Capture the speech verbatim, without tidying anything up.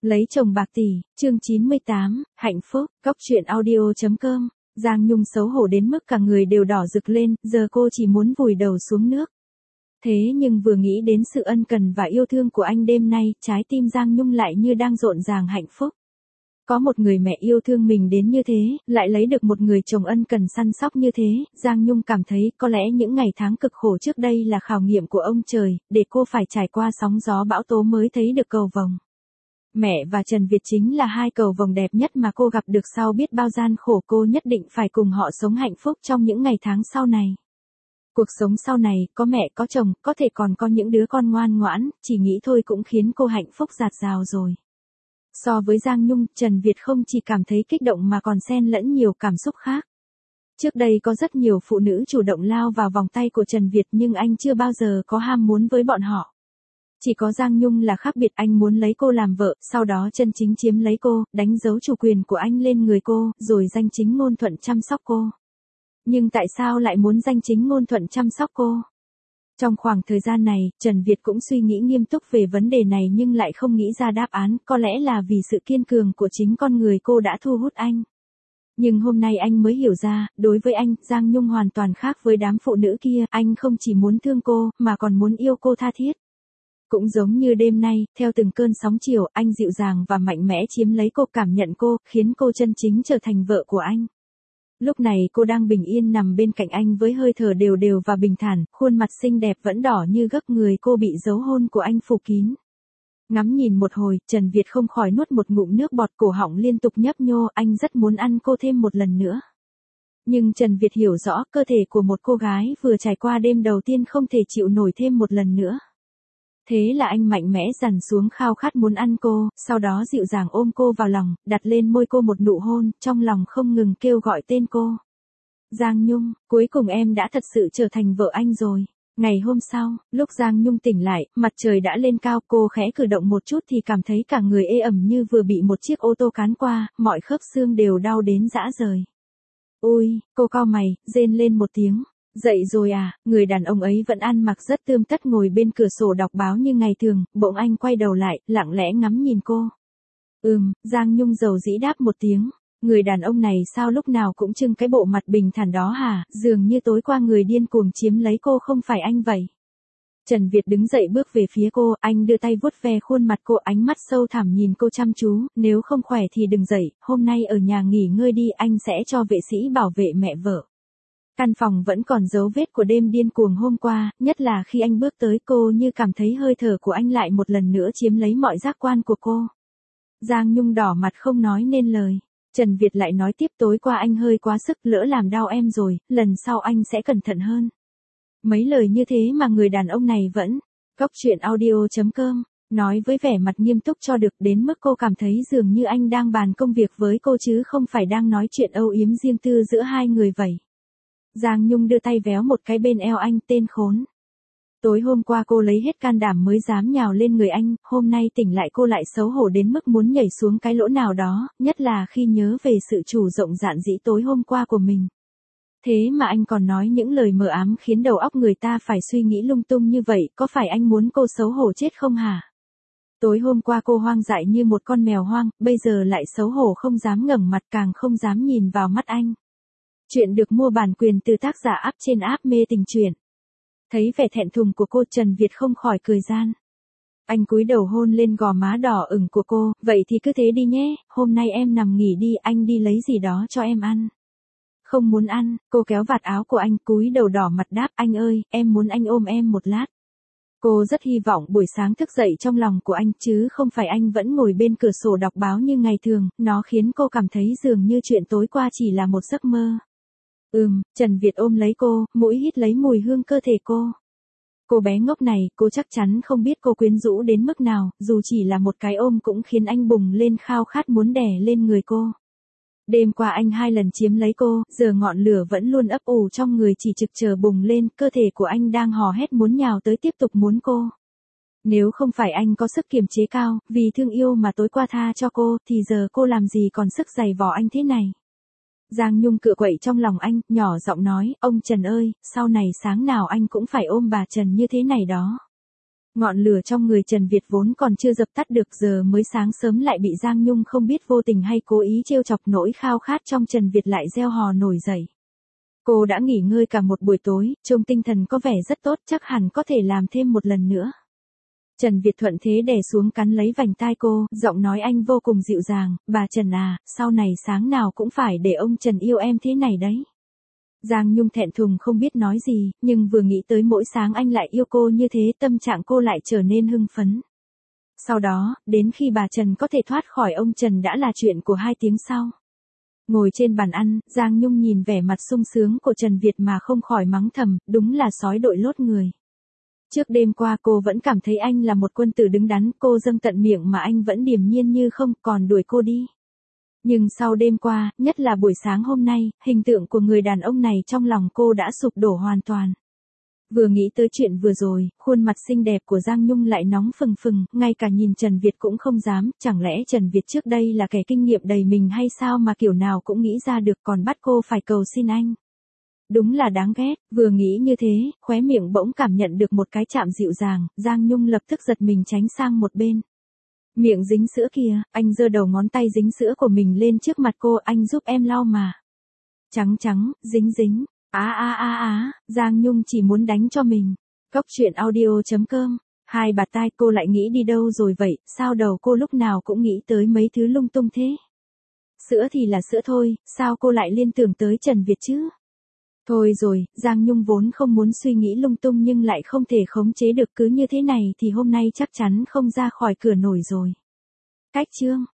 Lấy chồng bạc tỷ, chương chín mươi tám, hạnh phúc, cóc truyện audio chấm com. Giang Nhung xấu hổ đến mức cả người đều đỏ rực lên, giờ cô chỉ muốn vùi đầu xuống nước. Thế nhưng vừa nghĩ đến sự ân cần và yêu thương của anh đêm nay, trái tim Giang Nhung lại như đang rộn ràng hạnh phúc. Có một người mẹ yêu thương mình đến như thế, lại lấy được một người chồng ân cần săn sóc như thế, Giang Nhung cảm thấy có lẽ những ngày tháng cực khổ trước đây là khảo nghiệm của ông trời, để cô phải trải qua sóng gió bão tố mới thấy được cầu vồng. Mẹ và Trần Việt chính là hai cầu vồng đẹp nhất mà cô gặp được sau biết bao gian khổ, cô nhất định phải cùng họ sống hạnh phúc trong những ngày tháng sau này. Cuộc sống sau này, có mẹ có chồng, có thể còn có những đứa con ngoan ngoãn, chỉ nghĩ thôi cũng khiến cô hạnh phúc dạt dào rồi. So với Giang Nhung, Trần Việt không chỉ cảm thấy kích động mà còn xen lẫn nhiều cảm xúc khác. Trước đây có rất nhiều phụ nữ chủ động lao vào vòng tay của Trần Việt nhưng anh chưa bao giờ có ham muốn với bọn họ. Chỉ có Giang Nhung là khác biệt, anh muốn lấy cô làm vợ, sau đó chân chính chiếm lấy cô, đánh dấu chủ quyền của anh lên người cô, rồi danh chính ngôn thuận chăm sóc cô. Nhưng tại sao lại muốn danh chính ngôn thuận chăm sóc cô? Trong khoảng thời gian này, Trần Việt cũng suy nghĩ nghiêm túc về vấn đề này nhưng lại không nghĩ ra đáp án, có lẽ là vì sự kiên cường của chính con người cô đã thu hút anh. Nhưng hôm nay anh mới hiểu ra, đối với anh, Giang Nhung hoàn toàn khác với đám phụ nữ kia, anh không chỉ muốn thương cô, mà còn muốn yêu cô tha thiết. Cũng giống như đêm nay, theo từng cơn sóng chiều, anh dịu dàng và mạnh mẽ chiếm lấy cô, cảm nhận cô, khiến cô chân chính trở thành vợ của anh. Lúc này cô đang bình yên nằm bên cạnh anh với hơi thở đều đều và bình thản, khuôn mặt xinh đẹp vẫn đỏ như gấc, người cô bị dấu hôn của anh phủ kín. Ngắm nhìn một hồi, Trần Việt không khỏi nuốt một ngụm nước bọt, cổ họng liên tục nhấp nhô, anh rất muốn ăn cô thêm một lần nữa. Nhưng Trần Việt hiểu rõ cơ thể của một cô gái vừa trải qua đêm đầu tiên không thể chịu nổi thêm một lần nữa. Thế là anh mạnh mẽ dằn xuống khao khát muốn ăn cô, sau đó dịu dàng ôm cô vào lòng, đặt lên môi cô một nụ hôn, trong lòng không ngừng kêu gọi tên cô. Giang Nhung, cuối cùng em đã thật sự trở thành vợ anh rồi. Ngày hôm sau, lúc Giang Nhung tỉnh lại, mặt trời đã lên cao, cô khẽ cử động một chút thì cảm thấy cả người ê ẩm như vừa bị một chiếc ô tô cán qua, mọi khớp xương đều đau đến rã rời. Ôi, cô cau mày, rên lên một tiếng. Dậy rồi à, người đàn ông ấy vẫn ăn mặc rất tươm tất ngồi bên cửa sổ đọc báo như ngày thường, bỗng anh quay đầu lại, lặng lẽ ngắm nhìn cô. Ừm, Giang Nhung dầu dĩ đáp một tiếng, người đàn ông này sao lúc nào cũng trưng cái bộ mặt bình thản đó hả, dường như tối qua người điên cuồng chiếm lấy cô không phải anh vậy. Trần Việt đứng dậy bước về phía cô, anh đưa tay vuốt ve khuôn mặt cô, ánh mắt sâu thẳm nhìn cô chăm chú, nếu không khỏe thì đừng dậy, hôm nay ở nhà nghỉ ngơi đi, anh sẽ cho vệ sĩ bảo vệ mẹ vợ. Căn phòng vẫn còn dấu vết của đêm điên cuồng hôm qua, nhất là khi anh bước tới, cô như cảm thấy hơi thở của anh lại một lần nữa chiếm lấy mọi giác quan của cô. Giang Nhung đỏ mặt không nói nên lời. Trần Việt lại nói tiếp, tối qua anh hơi quá sức, lỡ làm đau em rồi, lần sau anh sẽ cẩn thận hơn. Mấy lời như thế mà người đàn ông này vẫn, cóc truyện audio chấm com, nói với vẻ mặt nghiêm túc cho được, đến mức cô cảm thấy dường như anh đang bàn công việc với cô chứ không phải đang nói chuyện âu yếm riêng tư giữa hai người vậy. Giang Nhung đưa tay véo một cái bên eo anh, tên khốn. Tối hôm qua cô lấy hết can đảm mới dám nhào lên người anh, hôm nay tỉnh lại cô lại xấu hổ đến mức muốn nhảy xuống cái lỗ nào đó, nhất là khi nhớ về sự chủ rộng dạn dĩ tối hôm qua của mình. Thế mà anh còn nói những lời mờ ám khiến đầu óc người ta phải suy nghĩ lung tung như vậy, có phải anh muốn cô xấu hổ chết không hả? Tối hôm qua cô hoang dại như một con mèo hoang, bây giờ lại xấu hổ không dám ngẩng mặt, càng không dám nhìn vào mắt anh. Chuyện được mua bản quyền từ tác giả app trên app Mê Tình Truyện. Thấy vẻ thẹn thùng của cô, Trần Việt không khỏi cười gian. Anh cúi đầu hôn lên gò má đỏ ửng của cô, vậy thì cứ thế đi nhé, hôm nay em nằm nghỉ đi, anh đi lấy gì đó cho em ăn. Không muốn ăn, cô kéo vạt áo của anh, cúi đầu đỏ mặt đáp, anh ơi, em muốn anh ôm em một lát. Cô rất hy vọng buổi sáng thức dậy trong lòng của anh chứ không phải anh vẫn ngồi bên cửa sổ đọc báo như ngày thường, nó khiến cô cảm thấy dường như chuyện tối qua chỉ là một giấc mơ. Ừm, Trần Việt ôm lấy cô, mũi hít lấy mùi hương cơ thể cô. Cô bé ngốc này, cô chắc chắn không biết cô quyến rũ đến mức nào, dù chỉ là một cái ôm cũng khiến anh bùng lên khao khát muốn đè lên người cô. Đêm qua anh hai lần chiếm lấy cô, giờ ngọn lửa vẫn luôn ấp ủ trong người chỉ trực chờ bùng lên, cơ thể của anh đang hò hét muốn nhào tới tiếp tục muốn cô. Nếu không phải anh có sức kiềm chế cao, vì thương yêu mà tối qua tha cho cô, thì giờ cô làm gì còn sức giày vò anh thế này. Giang Nhung cựa quậy trong lòng anh, nhỏ giọng nói, ông Trần ơi, sau này sáng nào anh cũng phải ôm bà Trần như thế này đó. Ngọn lửa trong người Trần Việt vốn còn chưa dập tắt được, giờ mới sáng sớm lại bị Giang Nhung không biết vô tình hay cố ý trêu chọc, nỗi khao khát trong Trần Việt lại gieo hò nổi dậy. Cô đã nghỉ ngơi cả một buổi tối, trông tinh thần có vẻ rất tốt, chắc hẳn có thể làm thêm một lần nữa. Trần Việt thuận thế đè xuống cắn lấy vành tai cô, giọng nói anh vô cùng dịu dàng, bà Trần à, sau này sáng nào cũng phải để ông Trần yêu em thế này đấy. Giang Nhung thẹn thùng không biết nói gì, nhưng vừa nghĩ tới mỗi sáng anh lại yêu cô như thế, tâm trạng cô lại trở nên hưng phấn. Sau đó, đến khi bà Trần có thể thoát khỏi ông Trần đã là chuyện của hai tiếng sau. Ngồi trên bàn ăn, Giang Nhung nhìn vẻ mặt sung sướng của Trần Việt mà không khỏi mắng thầm, đúng là sói đội lốt người. Trước đêm qua cô vẫn cảm thấy anh là một quân tử đứng đắn, cô dâng tận miệng mà anh vẫn điềm nhiên như không, còn đuổi cô đi. Nhưng sau đêm qua, nhất là buổi sáng hôm nay, hình tượng của người đàn ông này trong lòng cô đã sụp đổ hoàn toàn. Vừa nghĩ tới chuyện vừa rồi, khuôn mặt xinh đẹp của Giang Nhung lại nóng phừng phừng, ngay cả nhìn Trần Việt cũng không dám, chẳng lẽ Trần Việt trước đây là kẻ kinh nghiệm đầy mình hay sao mà kiểu nào cũng nghĩ ra được còn bắt cô phải cầu xin anh. Đúng là đáng ghét, vừa nghĩ như thế, khóe miệng bỗng cảm nhận được một cái chạm dịu dàng, Giang Nhung lập tức giật mình tránh sang một bên. Miệng dính sữa kìa, anh giơ đầu ngón tay dính sữa của mình lên trước mặt cô, anh giúp em lau mà. Trắng trắng, dính dính, á á á á, Giang Nhung chỉ muốn đánh cho mình. Cốc truyện audio chấm com, hai bà tai, cô lại nghĩ đi đâu rồi vậy, sao đầu cô lúc nào cũng nghĩ tới mấy thứ lung tung thế. Sữa thì là sữa thôi, sao cô lại liên tưởng tới Trần Việt chứ? Thôi rồi, Giang Nhung vốn không muốn suy nghĩ lung tung nhưng lại không thể khống chế được, cứ như thế này thì hôm nay chắc chắn không ra khỏi cửa nổi rồi. Cách chương